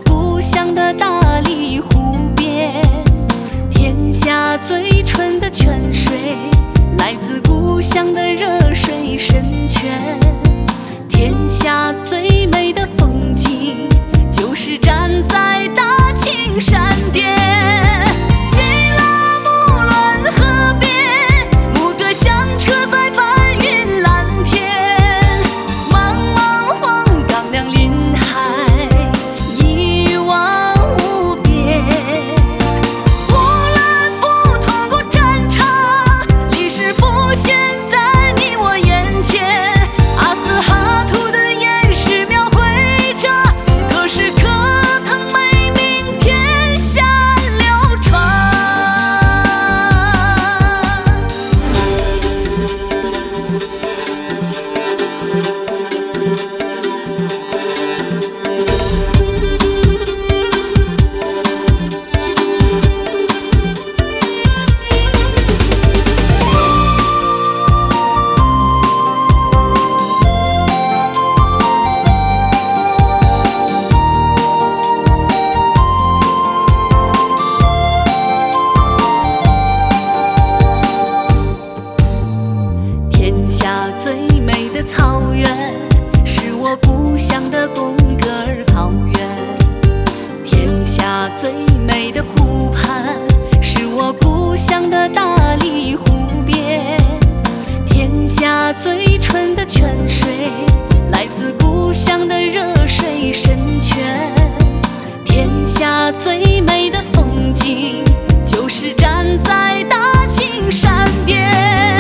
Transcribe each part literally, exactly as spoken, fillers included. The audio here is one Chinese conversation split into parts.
故乡的大理湖边，天下最纯的泉水，来自故乡的热水深泉。天下最美的风景，就是站在大青山巅。西拉木伦河边，牧歌响彻在白云蓝天。茫茫黄冈两林海，一望无边。无论不通过战场，历史浮现在你我眼前。阿斯哈图的岩石描绘着，可是可腾美名，天下流传。天下最美的草原，是我故乡的贡格尔草原。天下最美的湖畔，是我故乡的大理湖边。天下最纯的泉水，来自故乡的热水深泉。天下最美的风景，就是站在大青山巅。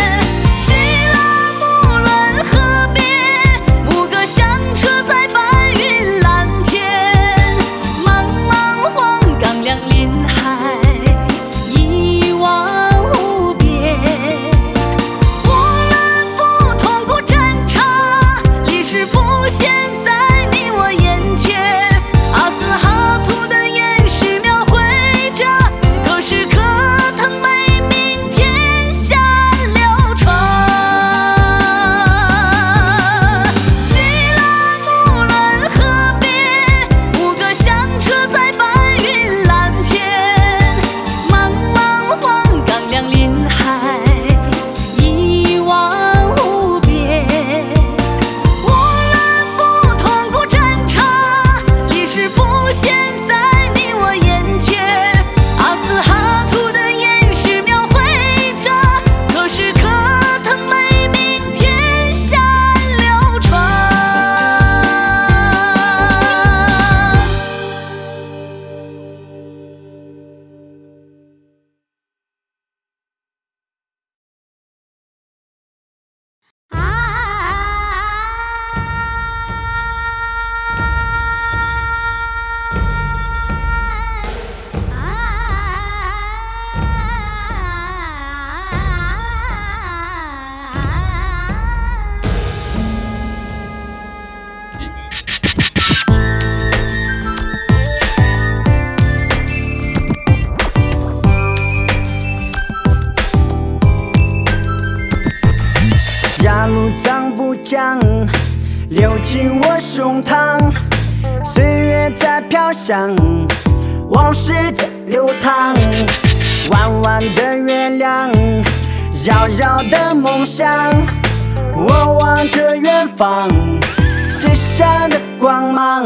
狭路藏不将，流进我胸膛。岁月在飘香，往事在流淌。弯弯的月亮，遥遥的梦想。我望着远方，最闪的光芒。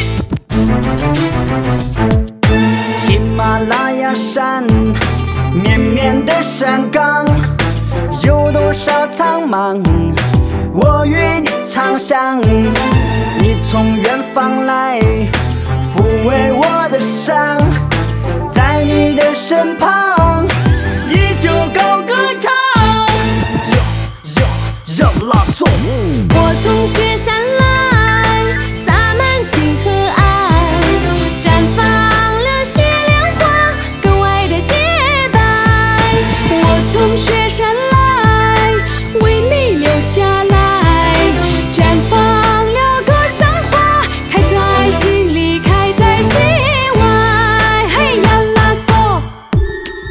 喜马拉雅山，绵绵的山岗。有多少苍茫，我与你长相。你从远方来，抚慰我的伤，在你的身旁，依旧高歌唱。热热热拉颂， 我从雪山来，洒满情和爱，绽放了雪莲花，格外的洁白。我从雪山来。下来，绽放了格桑花，开在心里，开在心外。嘿呀啦嗦。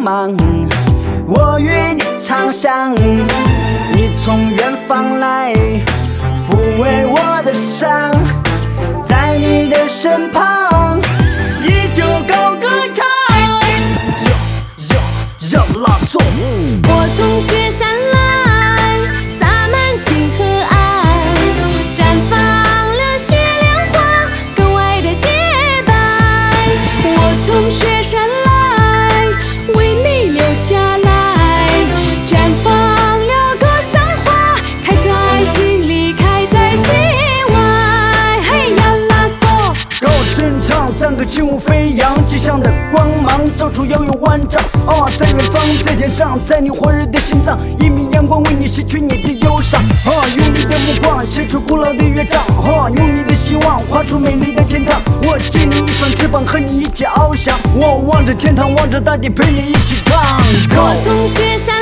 芒，我与你长相。你从远方来，抚慰我的伤，在你的身旁，依旧高歌唱。热辣颂， 我从雪山来，洒满情和爱，绽放了雪莲花，跟爱的洁白。我从雪山来，为你留下来，绽放了格桑花，开在心里，开在心外。嘿呀啦嗦， 高声唱，赞歌轻舞飞扬，吉祥的光芒照出遥远万丈。哦，在远方，在天上，在你火热的心脏，一米阳光为你洗去你的忧伤。哦，用你的目光写出古老的乐章。哦，用你的希望画出美丽的天堂。我借你一双翅膀，和你一起翱翔。我望着天堂，望着大地，陪你一起唱。 我从雪山